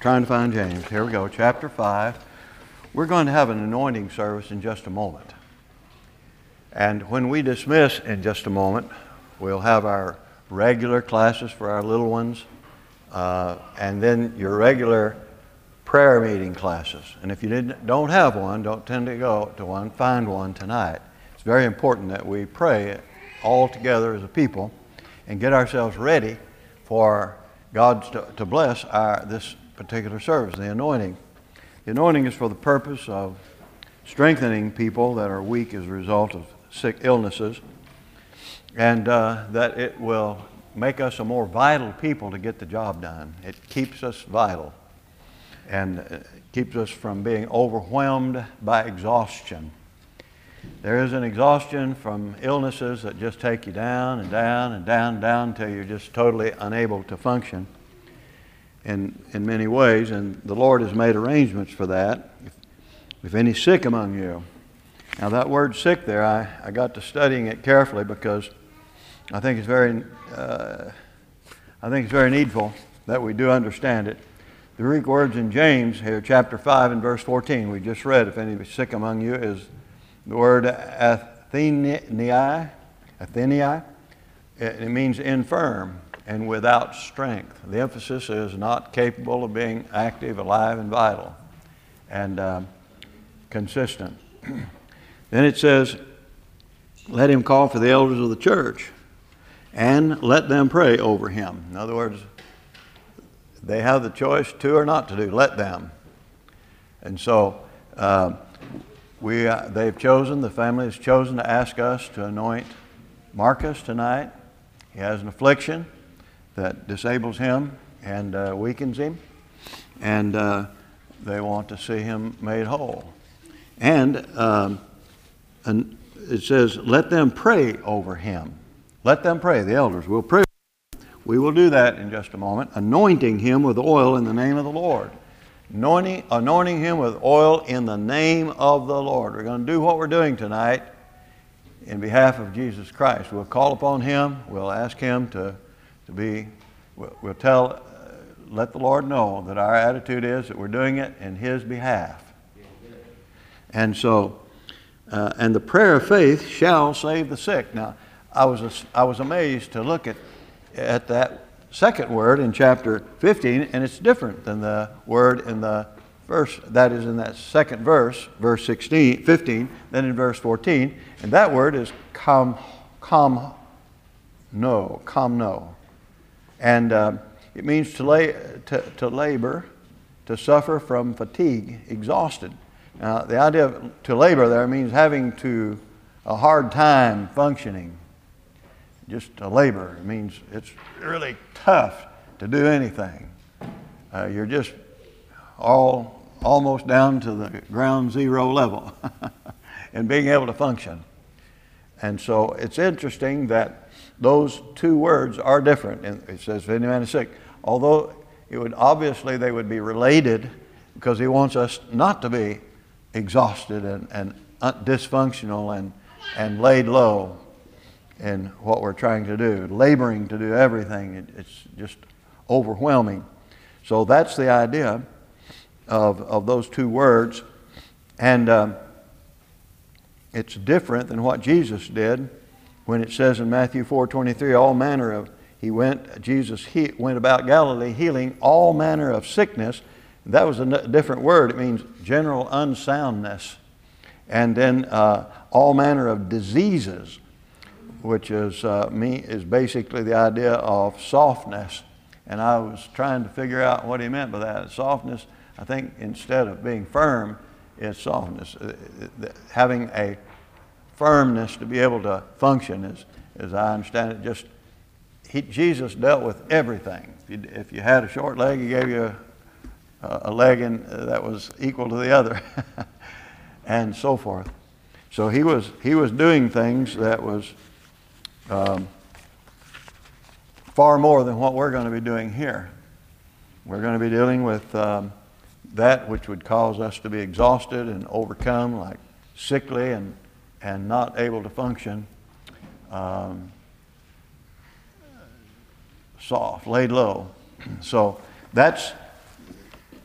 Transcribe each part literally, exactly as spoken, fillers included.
Trying to find James. Here we go, chapter five. We're going to have an anointing service in just a moment. And when we dismiss in just a moment, we'll have our regular classes for our little ones, uh, and then your regular prayer meeting classes. And if you didn't, don't have one, don't tend to go to one, find one tonight. It's very important that we pray all together as a people and get ourselves ready for God to, to bless our this particular service, the anointing. The anointing is for the purpose of strengthening people that are weak as a result of sick illnesses, and uh, that it will make us a more vital people to get the job done. It keeps us vital and keeps us from being overwhelmed by exhaustion. There is an exhaustion from illnesses that just take you down and down and down and down until you're just totally unable to function in, in many ways, and the Lord has made arrangements for that. If, if any sick among you. Now that word sick there, I, I got to studying it carefully because I think it's very uh, I think it's very needful that we do understand it. The Greek words in James here, chapter five and verse fourteen, we just read, if any sick among you, is the word athenei, athenei. It means infirm and without strength. The emphasis is not capable of being active, alive, and vital, and um, consistent. Then it says, let him call for the elders of the church and let them pray over him. In other words, they have the choice to or not to do. Let them. And so uh, we uh, they've chosen, the family has chosen to ask us to anoint Marcus tonight. He has an affliction that disables him and uh, weakens him, and uh, they want to see him made whole. And, um, and it says, let them pray over him. Let them pray. The elders will pray. We will do that in just a moment. Anointing him with oil in the name of the Lord. Anointing, anointing him with oil in the name of the Lord. We're going to do what we're doing tonight in behalf of Jesus Christ. We'll call upon him. We'll ask him to, to be, we'll, we'll tell, uh, let the Lord know that our attitude is that we're doing it in his behalf. And so, uh, and the prayer of faith shall save the sick. Now, I was I was amazed to look at at that second word in chapter fifteen, and it's different than the word in the verse that is in that second verse, verse sixteen, fifteen, then in verse fourteen, and that word is com, com, no, com no, and uh, it means to lay to, to labor, to suffer from fatigue, exhausted. Now, the idea of to labor there means having to a hard time functioning. Just to labor. It means it's really tough to do anything. Uh, you're just all almost down to the ground zero level and being able to function. And so it's interesting that those two words are different. And it says, if any man is sick. Although it would obviously they would be related because he wants us not to be exhausted and, and dysfunctional and, and laid low in what we're trying to do, laboring to do everything. It, it's just overwhelming. So that's the idea of, of those two words. And um, it's different than what Jesus did when it says in Matthew four twenty-three, all manner of, he went, Jesus he, went about Galilee healing all manner of sickness. That was a n- different word. It means general unsoundness. And then uh, all manner of diseases, which is uh, me is basically the idea of softness. And I was trying to figure out what he meant by that. Softness, I think instead of being firm, it's softness. Having a firmness to be able to function, is, as I understand it, just he, Jesus dealt with everything. If you, if you had a short leg, he gave you a, a leg in, uh, that was equal to the other, and so forth. So he was he was doing things that was Um, far more than what we're going to be doing here. We're going to be dealing with um, that which would cause us to be exhausted and overcome, like sickly and, and not able to function, um, soft, laid low. So that's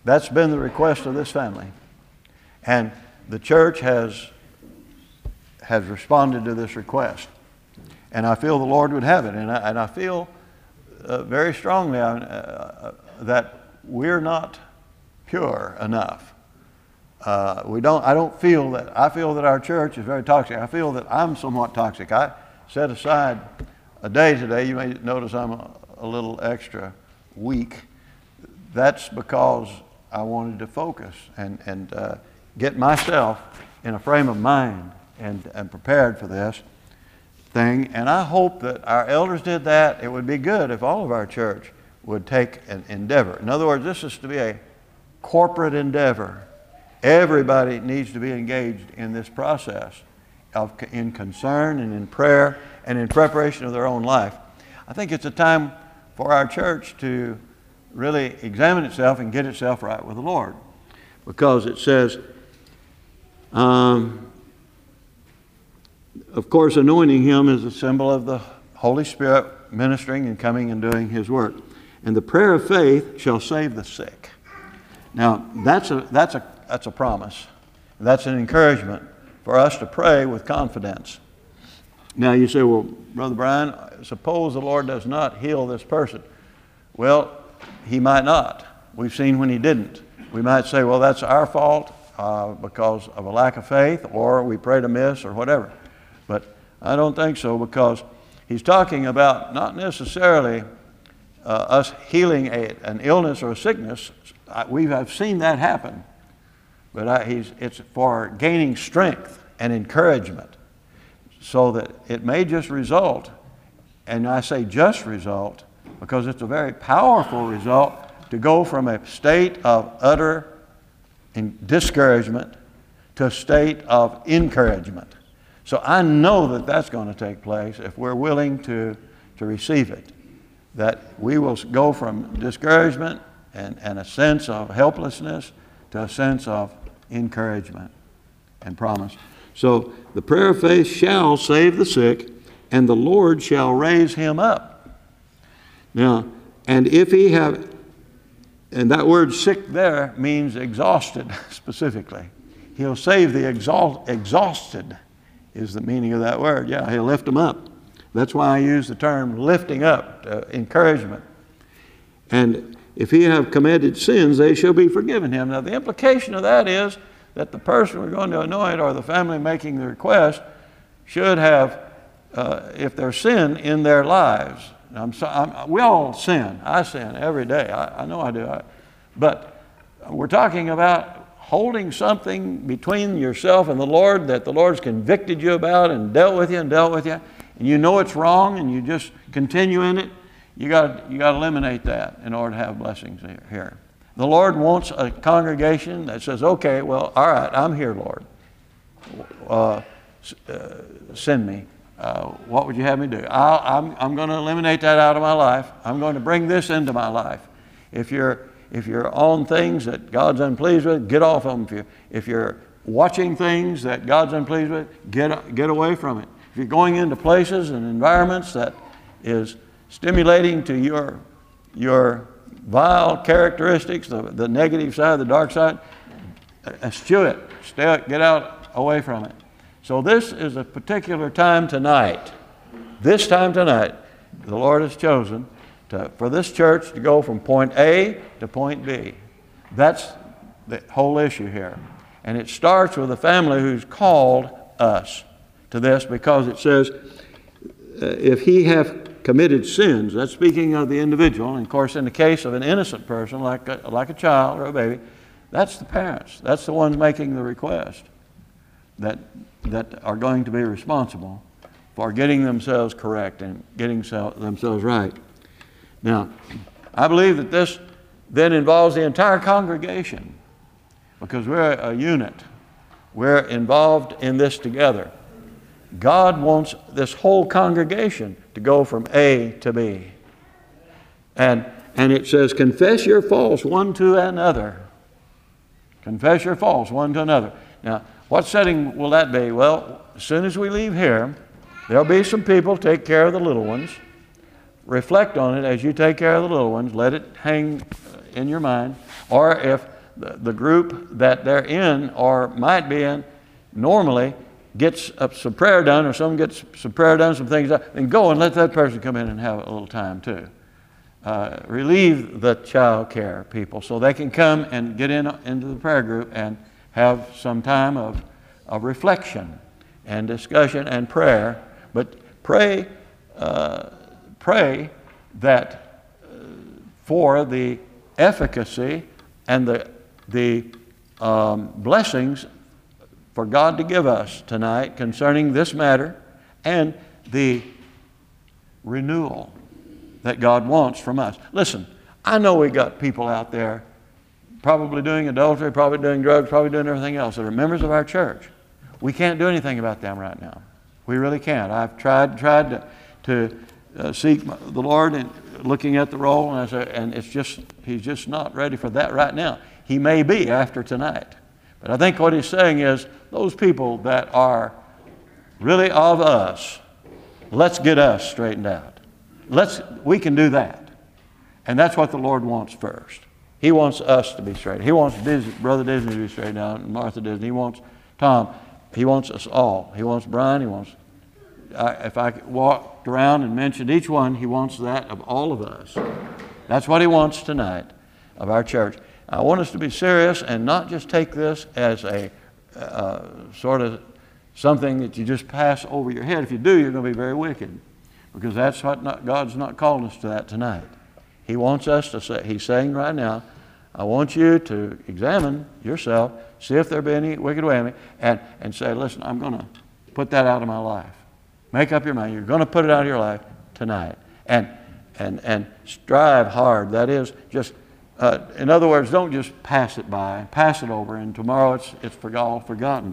That's been the request of this family. And the church has, has responded to this request. And I feel the Lord would have it. And I, and I feel uh, very strongly uh, that we're not pure enough. Uh, we don't. I don't feel that. I feel that our church is very toxic. I feel that I'm somewhat toxic. I set aside a day today. You may notice I'm a, a little extra weak. That's because I wanted to focus and and uh, get myself in a frame of mind and and prepared for this thing. And I hope that our elders did that. It would be good if all of our church would take an endeavor. In other words, this is to be a corporate endeavor. Everybody needs to be engaged in this process of in concern and in prayer and in preparation of their own life. I think it's a time for our church to really examine itself and get itself right with the Lord, because it says, um, of course, anointing him is a symbol of the Holy Spirit ministering and coming and doing his work. And the prayer of faith shall save the sick. Now, that's a that's a that's a promise. That's an encouragement for us to pray with confidence. Now you say, well, Brother Brian, suppose the Lord does not heal this person. Well, he might not. We've seen when he didn't. We might say, well, that's our fault uh, because of a lack of faith, or we prayed amiss, or whatever. But I don't think so, because he's talking about not necessarily uh, us healing a, an illness or a sickness. I, we have seen that happen. But I, he's, it's for gaining strength and encouragement, so that it may just result, and I say just result, because it's a very powerful result, to go from a state of utter discouragement to a state of encouragement. So I know that that's going to take place if we're willing to, to receive it, that we will go from discouragement and, and a sense of helplessness to a sense of encouragement and promise. So the prayer of faith shall save the sick, and the Lord shall raise him up. Now, and if he have, and that word sick there means exhausted specifically. He'll save the exhaust, exhausted is the meaning of that word. Yeah, he'll lift them up. That's why I use the term lifting up, uh, encouragement. And if he have committed sins, they shall be forgiven him. Now, the implication of that is that the person we're going to anoint, or the family making the request, should have, uh, if there's sin in their lives. I'm so, I'm, we all sin. I sin every day. I, I know I do. I, but we're talking about holding something between yourself and the Lord that the Lord's convicted you about and dealt with you and dealt with you, and you know it's wrong and you just continue in it. You got you got to eliminate that in order to have blessings here. The Lord wants a congregation that says, okay, well, all right, I'm here, Lord. Uh, uh, send me. Uh, what would you have me do? I'll, I'm, I'm going to eliminate that out of my life. I'm going to bring this into my life. If you're if you're on things that God's unpleased with, get off of them. If you're, if you're watching things that God's unpleased with, get get away from it. If you're going into places and environments that is stimulating to your your vile characteristics, the, the negative side, the dark side, eschew it. Stay, get out away from it. So this is a particular time tonight. This time tonight, the Lord has chosen to, for this church to go from point A to point B. That's the whole issue here. And it starts with the family who's called us to this, because it says, uh, if he have committed sins, that's speaking of the individual. And of course, in the case of an innocent person, like a, like a child or a baby, that's the parents. That's the ones making the request that, that are going to be responsible for getting themselves correct and getting so, themselves right. Now, I believe that this then involves the entire congregation, because we're a unit. We're involved in this together. God wants this whole congregation to go from A to B. And, and it says, confess your faults one to another. Confess your faults one to another. Now, what setting will that be? Well, as soon as we leave here, there'll be some people take care of the little ones. Reflect on it as you take care of the little ones. Let it hang in your mind. Or if the, the group that they're in or might be in normally gets some prayer done, or someone gets some prayer done, some things done, then go and let that person come in and have a little time too. Uh, relieve the child care people so they can come and get in into the prayer group and have some time of, of reflection and discussion and prayer. But pray, uh, pray that uh, for the efficacy and the the um, blessings for God to give us tonight concerning this matter, and the renewal that God wants from us. Listen, I know we got people out there probably doing adultery, probably doing drugs, probably doing everything else that are members of our church. We can't do anything about them right now. We really can't. I've tried tried to, to uh, seek the Lord and looking at the roll, and, I say, and it's just He's just not ready for that right now. He may be after tonight. But I think what He's saying is, those people that are really of us, let's get us straightened out. Let's, we can do that. And that's what the Lord wants first. He wants us to be straightened. He wants Disney, Brother Disney to be straightened out, and Martha Disney. He wants Tom. He wants us all. He wants Brian. He wants, I, if I walked around and mentioned each one, He wants that of all of us. That's what He wants tonight of our church. I want us to be serious and not just take this as a uh, sort of something that you just pass over your head. If you do, you're going to be very wicked, because that's what not, God's not calling us to that tonight. He wants us to say, He's saying right now, I want you to examine yourself, see if there be any wicked way in me, and, and say, listen, I'm going to put that out of my life. Make up your mind. You're going to put it out of your life tonight. And, and, and strive hard. That is, just Uh, in other words, don't just pass it by, pass it over, and tomorrow it's it's for all forgotten.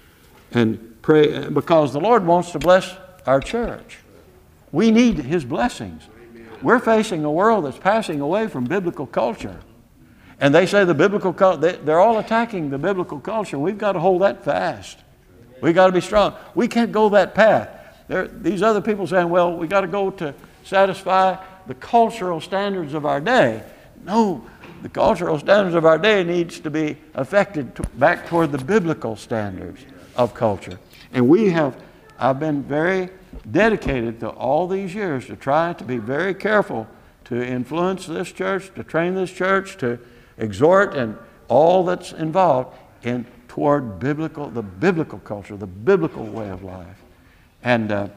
And pray, because the Lord wants to bless our church. We need His blessings. We're facing a world that's passing away from biblical culture. And they say the biblical culture, they're all attacking the biblical culture. We've got to hold that fast. We've got to be strong. We can't go that path. There, these other people saying, well, we've got to go to satisfy the cultural standards of our day. No. The cultural standards of our day needs to be affected to, back toward the biblical standards of culture. And we have, I've been very dedicated to all these years to try to be very careful to influence this church, to train this church, to exhort, and all that's involved in toward biblical, the biblical culture, the biblical way of life. And uh,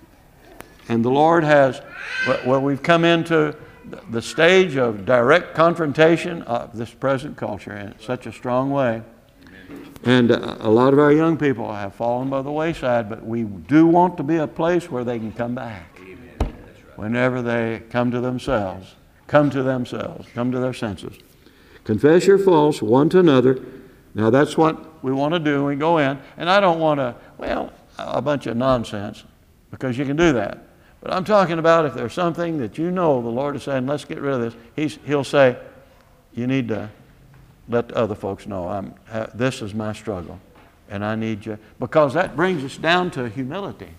and the Lord has, well, we've come into the stage of direct confrontation of this present culture in such a strong way. And a lot of our young people have fallen by the wayside, but we do want to be a place where they can come back whenever they come to themselves, come to themselves, come to their senses. Confess your faults one to another. Now that's what we want to do when we go in. And I don't want to, well, a bunch of nonsense, because you can do that. But I'm talking about if there's something that you know the Lord is saying, let's get rid of this. He's, he'll say, you need to let the other folks know, I'm, uh, this is my struggle, and I need you. Because that brings us down to humility.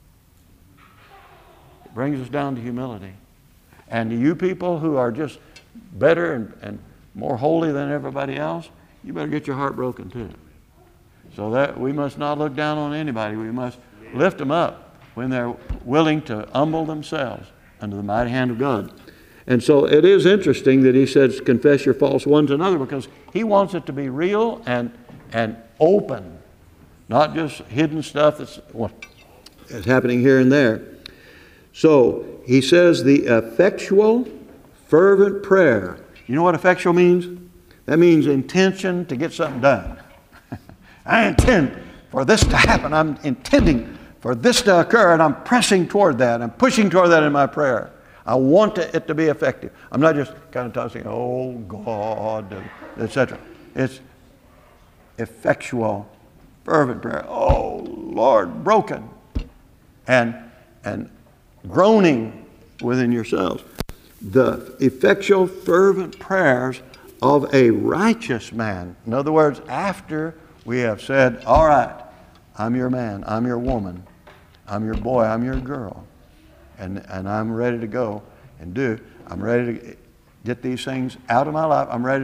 It brings us down to humility. And you people who are just better and, and more holy than everybody else, you better get your heart broken too. So that we must not look down on anybody. We must lift them up when they're willing to humble themselves under the mighty hand of God. And so it is interesting that He says, confess your faults one to another, because He wants it to be real and, and open, not just hidden stuff that's, well, that's happening here and there. So He says the effectual, fervent prayer. You know what effectual means? That means intention to get something done. I intend for this to happen. I'm intending for this to occur, and I'm pressing toward that. I'm pushing toward that in my prayer. I want to, it to be effective. I'm not just kind of tossing, oh God, et cetera. It's effectual, fervent prayer. Oh Lord, broken, and and groaning within yourselves. The effectual, fervent prayers of a righteous man. In other words, after we have said, all right, I'm your man, I'm your woman, I'm your boy, I'm your girl, and, and I'm ready to go and do. I'm ready to get these things out of my life. I'm ready to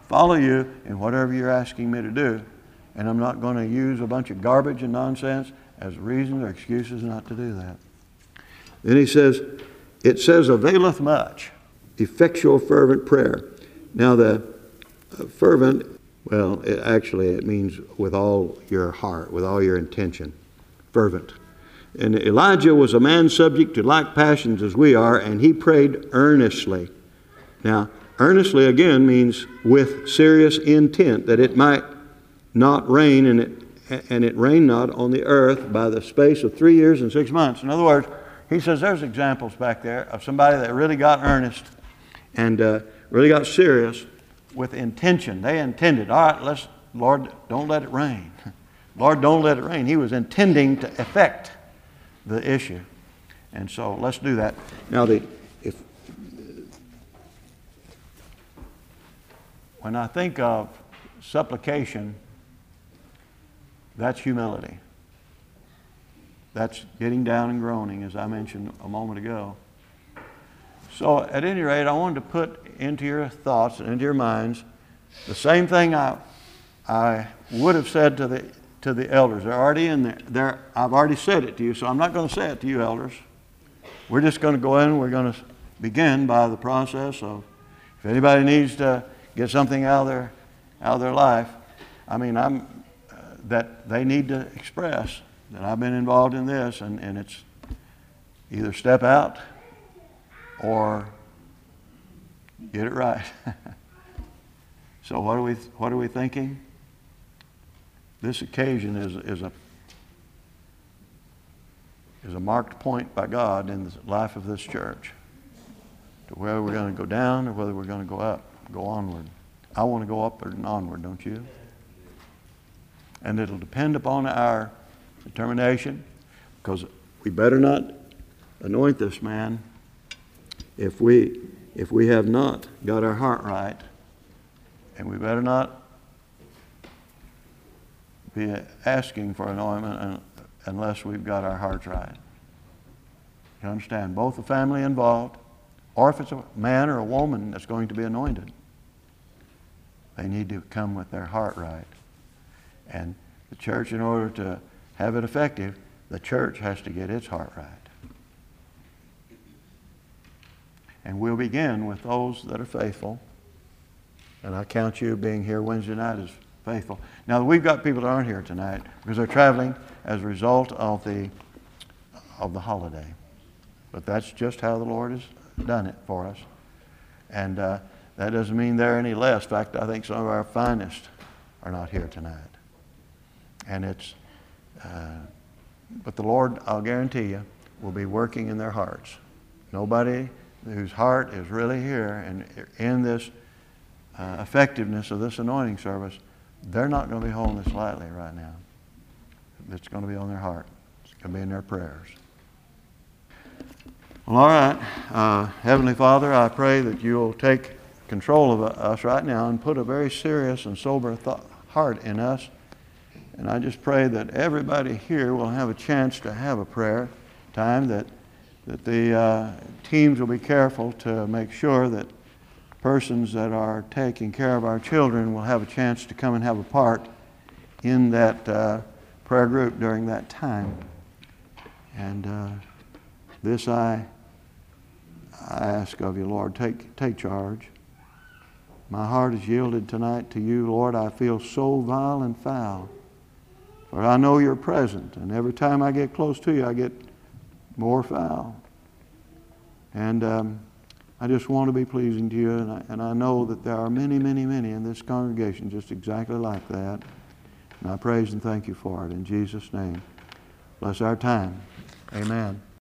follow you in whatever you're asking me to do, and I'm not going to use a bunch of garbage and nonsense as reasons or excuses not to do that. Then he says, it says, availeth much, effectual fervent prayer. Now the uh, fervent, well, it, actually it means with all your heart, with all your intention, fervent. And Elijah was a man subject to like passions as we are, and he prayed earnestly. Now, earnestly again means with serious intent, that it might not rain, and it and it rained not on the earth by the space of three years and six months. In other words, he says there's examples back there of somebody that really got earnest and uh, really got serious with intention. They intended, all right, let's, Lord, don't let it rain. Lord, don't let it rain. He was intending to effect the issue. And so let's do that. Now, the if when I think of supplication, that's humility. That's getting down and groaning, as I mentioned a moment ago. So at any rate, I wanted to put into your thoughts and into your minds the same thing I, I would have said to the, to the elders. They're already in there. They're, I've already said it to you, so I'm not going to say it to you, elders. We're just going to go in. We're going to begin by the process of, if anybody needs to get something out of their, out of their life, I mean, I'm, uh, that they need to express that I've been involved in this, and, and it's either step out or get it right. So what are we what are we thinking? This occasion is is a is a marked point by God in the life of this church, to whether we're going to go down or whether we're going to go up, go onward. I want to go upward and onward, don't you? And it'll depend upon our determination, because we better not anoint this man if we if we have not got our heart right, and we better not be asking for anointment unless we've got our hearts right. You understand? Both the family involved, or if it's a man or a woman that's going to be anointed, they need to come with their heart right. And the church, in order to have it effective, the church has to get its heart right. And we'll begin with those that are faithful. And I count you being here Wednesday night as faithful. Now, we've got people that aren't here tonight because they're traveling as a result of the, of the holiday. But that's just how the Lord has done it for us. And uh, that doesn't mean they're any less. In fact, I think some of our finest are not here tonight. And it's, uh, but the Lord, I'll guarantee you, will be working in their hearts. Nobody whose heart is really here and in this uh, effectiveness of this anointing service, they're not going to be holding this lightly right now. It's going to be on their heart. It's going to be in their prayers. Well, all right. Uh, Heavenly Father, I pray that you'll take control of us right now and put a very serious and sober th- heart in us. And I just pray that everybody here will have a chance to have a prayer time, that that the uh, teams will be careful to make sure that persons that are taking care of our children will have a chance to come and have a part in that uh, prayer group during that time. And uh, this I, I ask of you, Lord, take, take charge. My heart is yielded tonight to you, Lord. I feel so vile and foul. For I know you're present, and every time I get close to you, I get more foul. And um, I just want to be pleasing to you, and I, and I know that there are many, many, many in this congregation just exactly like that. And I praise and thank you for it in Jesus' name. Bless our time. Amen.